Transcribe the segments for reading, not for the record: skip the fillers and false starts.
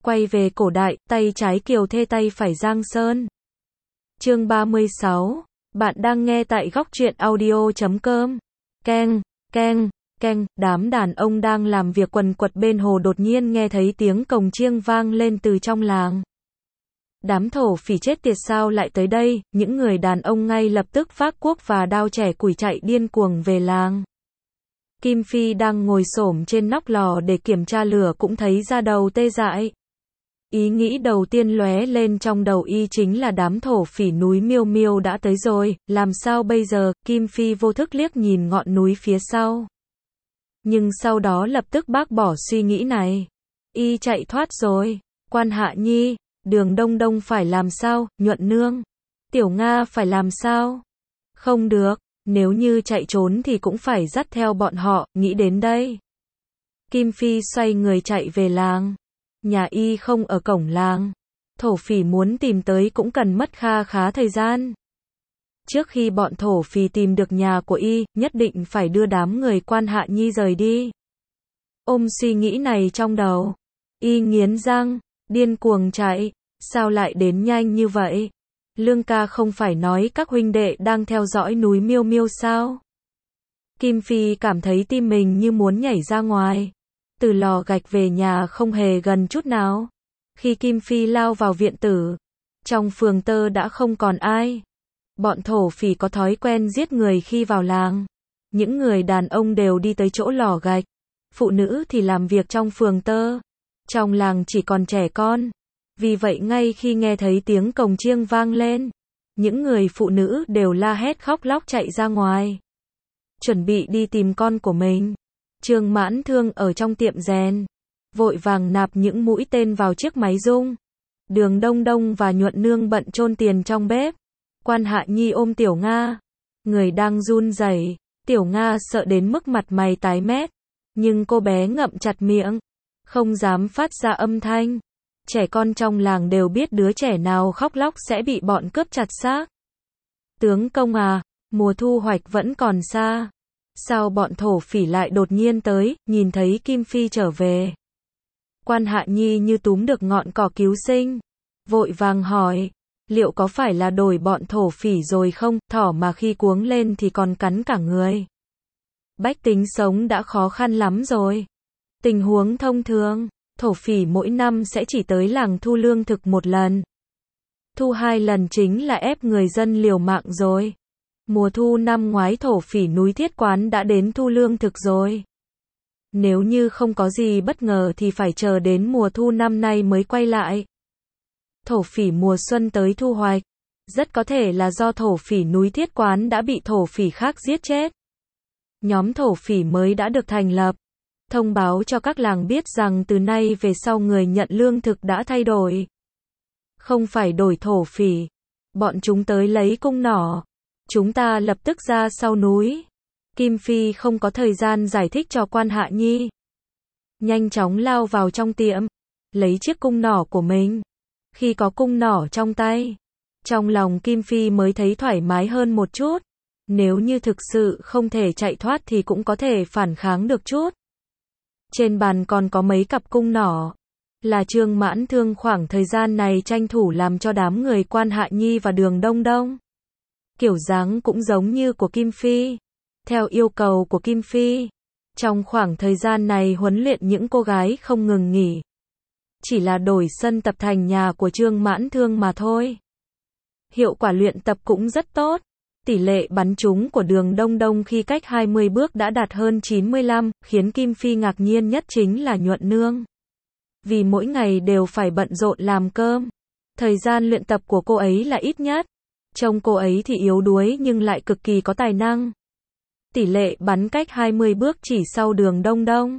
Quay về cổ đại, tay trái Kiều Thê tay phải Giang Sơn. Chương 36. Bạn đang nghe tại góc truyện audio.com. Keng, keng, keng, đám đàn ông đang làm việc quần quật bên hồ đột nhiên nghe thấy tiếng cồng chiêng vang lên từ trong làng. Đám thổ phỉ chết tiệt sao lại tới đây, những người đàn ông ngay lập tức vác cuốc và đao chẻ củi chạy điên cuồng về làng. Kim Phi đang ngồi xổm trên nóc lò để kiểm tra lửa cũng thấy da đầu tê dại. Ý nghĩ đầu tiên lóe lên trong đầu y chính là đám thổ phỉ núi Miêu Miêu đã tới rồi, làm sao bây giờ, Kim Phi vô thức liếc nhìn ngọn núi phía sau. Nhưng sau đó lập tức bác bỏ suy nghĩ này. Y chạy thoát rồi, Quan Hạ Nhi, Đường Đông Đông phải làm sao, Nhuận Nương, Tiểu Nga phải làm sao? Không được, nếu như chạy trốn thì cũng phải dắt theo bọn họ, nghĩ đến đây. Kim Phi xoay người chạy về làng. Nhà y không ở cổng làng. Thổ phỉ muốn tìm tới cũng cần mất kha khá thời gian. Trước khi bọn thổ phỉ tìm được nhà của y, nhất định phải đưa đám người Quan Hạ Nhi rời đi. Ôm suy nghĩ này trong đầu, y nghiến răng, điên cuồng chạy. Sao lại đến nhanh như vậy? Lương ca không phải nói các huynh đệ đang theo dõi núi Miêu Miêu sao? Kim Phi cảm thấy tim mình như muốn nhảy ra ngoài. Từ lò gạch về nhà không hề gần chút nào. Khi Kim Phi lao vào viện tử, trong phường tơ đã không còn ai. Bọn thổ phỉ có thói quen giết người khi vào làng. Những người đàn ông đều đi tới chỗ lò gạch, phụ nữ thì làm việc trong phường tơ. Trong làng chỉ còn trẻ con. Vì vậy ngay khi nghe thấy tiếng cồng chiêng vang lên, những người phụ nữ đều la hét khóc lóc chạy ra ngoài, chuẩn bị đi tìm con của mình. Trương Mãn Thương ở trong tiệm rèn, vội vàng nạp những mũi tên vào chiếc máy rung. Đường Đông Đông và Nhuận Nương bận chôn tiền trong bếp. Quan Hạ Nhi ôm Tiểu Nga, người đang run rẩy. Tiểu Nga sợ đến mức mặt mày tái mét, nhưng cô bé ngậm chặt miệng, không dám phát ra âm thanh. Trẻ con trong làng đều biết đứa trẻ nào khóc lóc sẽ bị bọn cướp chặt xác. Tướng công à, mùa thu hoạch vẫn còn xa. Sao bọn thổ phỉ lại đột nhiên tới, nhìn thấy Kim Phi trở về? Quan Hạ Nhi như túm được ngọn cỏ cứu sinh, vội vàng hỏi, liệu có phải là đổi bọn thổ phỉ rồi không? Thỏ mà khi cuống lên thì còn cắn cả người. Bách tính sống đã khó khăn lắm rồi. Tình huống thông thường, thổ phỉ mỗi năm sẽ chỉ tới làng thu lương thực một lần. Thu 2 lần chính là ép người dân liều mạng rồi. Mùa thu năm ngoái thổ phỉ núi Thiết Quán đã đến thu lương thực rồi. Nếu như không có gì bất ngờ thì phải chờ đến mùa thu năm nay mới quay lại. Thổ phỉ mùa xuân tới thu hoạch, rất có thể là do thổ phỉ núi Thiết Quán đã bị thổ phỉ khác giết chết. Nhóm thổ phỉ mới đã được thành lập, thông báo cho các làng biết rằng từ nay về sau người nhận lương thực đã thay đổi. Không phải đổi thổ phỉ, bọn chúng tới lấy cung nỏ. Chúng ta lập tức ra sau núi. Kim Phi không có thời gian giải thích cho Quan Hạ Nhi. Nhanh chóng lao vào trong tiệm, lấy chiếc cung nỏ của mình. Khi có cung nỏ trong tay, trong lòng Kim Phi mới thấy thoải mái hơn một chút. Nếu như thực sự không thể chạy thoát thì cũng có thể phản kháng được chút. Trên bàn còn có mấy cặp cung nỏ. Là Trương Mãn Thương khoảng thời gian này tranh thủ làm cho đám người Quan Hạ Nhi và Đường Đông Đông. Kiểu dáng cũng giống như của Kim Phi. Theo yêu cầu của Kim Phi, trong khoảng thời gian này huấn luyện những cô gái không ngừng nghỉ. Chỉ là đổi sân tập thành nhà của Trương Mãn Thương mà thôi. Hiệu quả luyện tập cũng rất tốt. Tỷ lệ bắn trúng của Đường Đông Đông khi cách 20 bước đã đạt hơn 95, khiến Kim Phi ngạc nhiên nhất chính là Nhuận Nương. Vì mỗi ngày đều phải bận rộn làm cơm, thời gian luyện tập của cô ấy là ít nhất. Trông cô ấy thì yếu đuối nhưng lại cực kỳ có tài năng. Tỷ lệ bắn cách 20 bước chỉ sau Đường Đông Đông.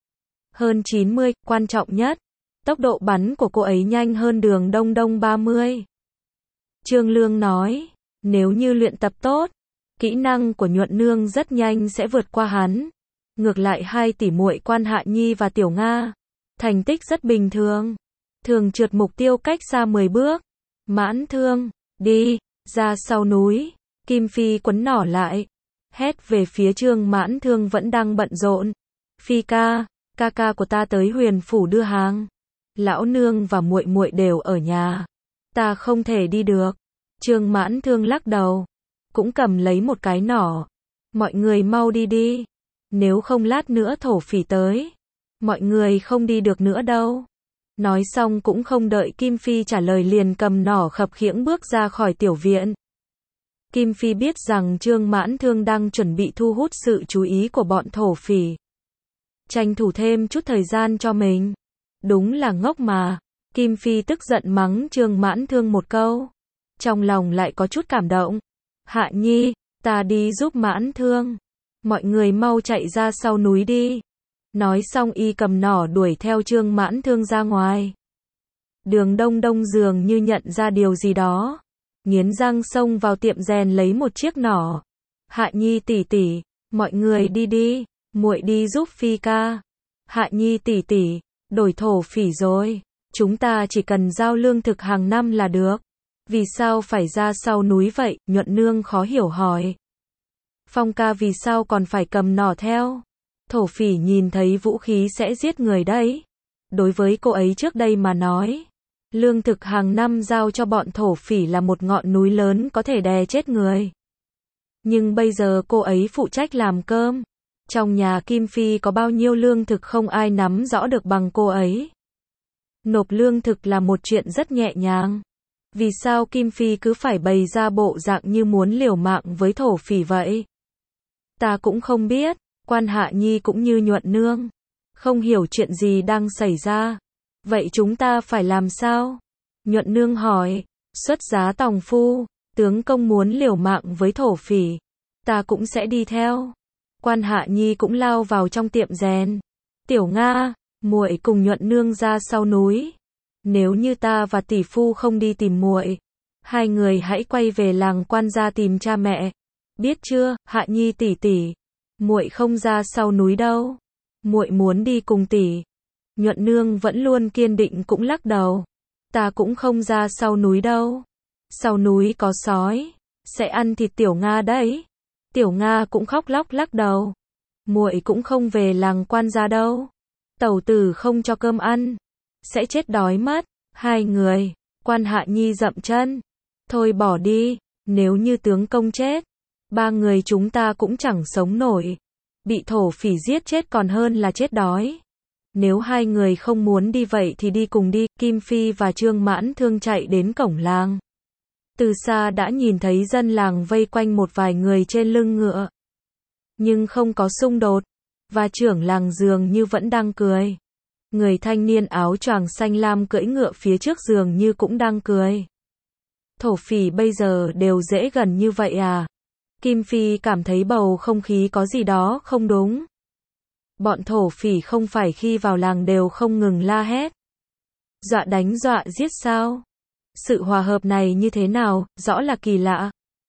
Hơn 90, quan trọng nhất, tốc độ bắn của cô ấy nhanh hơn Đường Đông Đông 30. Trương Lương nói, nếu như luyện tập tốt, kỹ năng của Nhuận Nương rất nhanh sẽ vượt qua hắn. Ngược lại hai tỷ muội Quan Hạ Nhi và Tiểu Nga, thành tích rất bình thường, thường trượt mục tiêu cách xa 10 bước. Mãn Thương, đi, ra sau núi. Kim Phi quấn nỏ lại, hét về phía Trương Mãn Thương vẫn đang bận rộn. Phi ca, ca ca của ta tới Huyền Phủ đưa hàng. Lão nương và muội muội đều ở nhà. Ta không thể đi được. Trương Mãn Thương lắc đầu. Cũng cầm lấy một cái nỏ. Mọi người mau đi đi. Nếu không lát nữa thổ phỉ tới. Mọi người không đi được nữa đâu. Nói xong cũng không đợi Kim Phi trả lời liền cầm nỏ khập khiễng bước ra khỏi tiểu viện. Kim Phi biết rằng Trương Mãn Thương đang chuẩn bị thu hút sự chú ý của bọn thổ phỉ. Tranh thủ thêm chút thời gian cho mình. Đúng là ngốc mà. Kim Phi tức giận mắng Trương Mãn Thương một câu. Trong lòng lại có chút cảm động. Hạ Nhi, ta đi giúp Mãn Thương. Mọi người mau chạy ra sau núi đi. Nói xong y cầm nỏ đuổi theo Trương Mãn Thương ra ngoài. Đường Đông Đông dường như nhận ra điều gì đó. Nghiến răng xông vào tiệm rèn lấy một chiếc nỏ. Hạ Nhi tỷ tỷ, mọi người đi đi, muội đi giúp Phi ca. Hạ Nhi tỷ tỷ, đổi thổ phỉ rồi. Chúng ta chỉ cần giao lương thực hàng năm là được. Vì sao phải ra sau núi vậy? Nhuận nương khó hiểu hỏi. Phong ca vì sao còn phải cầm nỏ theo? Thổ phỉ nhìn thấy vũ khí sẽ giết người đấy. Đối với cô ấy trước đây mà nói, lương thực hàng năm giao cho bọn thổ phỉ là một ngọn núi lớn có thể đè chết người. Nhưng bây giờ cô ấy phụ trách làm cơm. Trong nhà Kim Phi có bao nhiêu lương thực không ai nắm rõ được bằng cô ấy. Nộp lương thực là một chuyện rất nhẹ nhàng. Vì sao Kim Phi cứ phải bày ra bộ dạng như muốn liều mạng với thổ phỉ vậy? Ta cũng không biết. Quan Hạ Nhi cũng như Nhuận nương. Không hiểu chuyện gì đang xảy ra. Vậy chúng ta phải làm sao? Nhuận nương hỏi. Xuất giá tòng phu. Tướng công muốn liều mạng với thổ phỉ. Ta cũng sẽ đi theo. Quan Hạ Nhi cũng lao vào trong tiệm rèn. Tiểu Nga, muội cùng Nhuận nương ra sau núi. Nếu như ta và tỷ phu không đi tìm muội, hai người hãy quay về làng Quan gia tìm cha mẹ. Biết chưa, Hạ Nhi tỷ tỷ, muội không ra sau núi đâu. Muội muốn đi cùng tỷ. Nhuận nương vẫn luôn kiên định cũng lắc đầu. Ta cũng không ra sau núi đâu. Sau núi có sói, sẽ ăn thịt Tiểu Nga đấy. Tiểu Nga cũng khóc lóc lắc đầu. Muội cũng không về làng Quan gia đâu. Tẩu tử không cho cơm ăn, sẽ chết đói mất. Hai người, Quan Hạ Nhi dậm chân. Thôi bỏ đi, nếu như tướng công chết, ba người chúng ta cũng chẳng sống nổi. Bị thổ phỉ giết chết còn hơn là chết đói. Nếu hai người không muốn đi vậy thì đi cùng đi. Kim Phi và Trương Mãn Thương chạy đến cổng làng. Từ xa đã nhìn thấy dân làng vây quanh một vài người trên lưng ngựa. Nhưng không có xung đột. Và trưởng làng dường như vẫn đang cười. Người thanh niên áo choàng xanh lam cưỡi ngựa phía trước dường như cũng đang cười. Thổ phỉ bây giờ đều dễ gần như vậy à? Kim Phi cảm thấy bầu không khí có gì đó không đúng. Bọn thổ phỉ không phải khi vào làng đều không ngừng la hét. Dọa đánh dọa giết sao? Sự hòa hợp này như thế nào, rõ là kỳ lạ.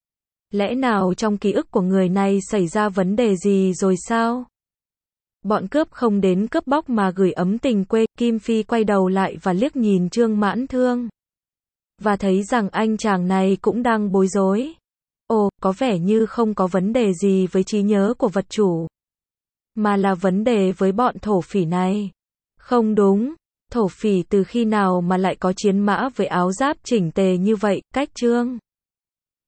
Lẽ nào trong ký ức của người này xảy ra vấn đề gì rồi sao? Bọn cướp không đến cướp bóc mà gửi ấm tình quê. Kim Phi quay đầu lại và liếc nhìn Trương Mãn Thương. Và thấy rằng anh chàng này cũng đang bối rối. Ồ, có vẻ như không có vấn đề gì với trí nhớ của vật chủ. Mà là vấn đề với bọn thổ phỉ này. Không đúng, thổ phỉ từ khi nào mà lại có chiến mã với áo giáp chỉnh tề như vậy, cách Trương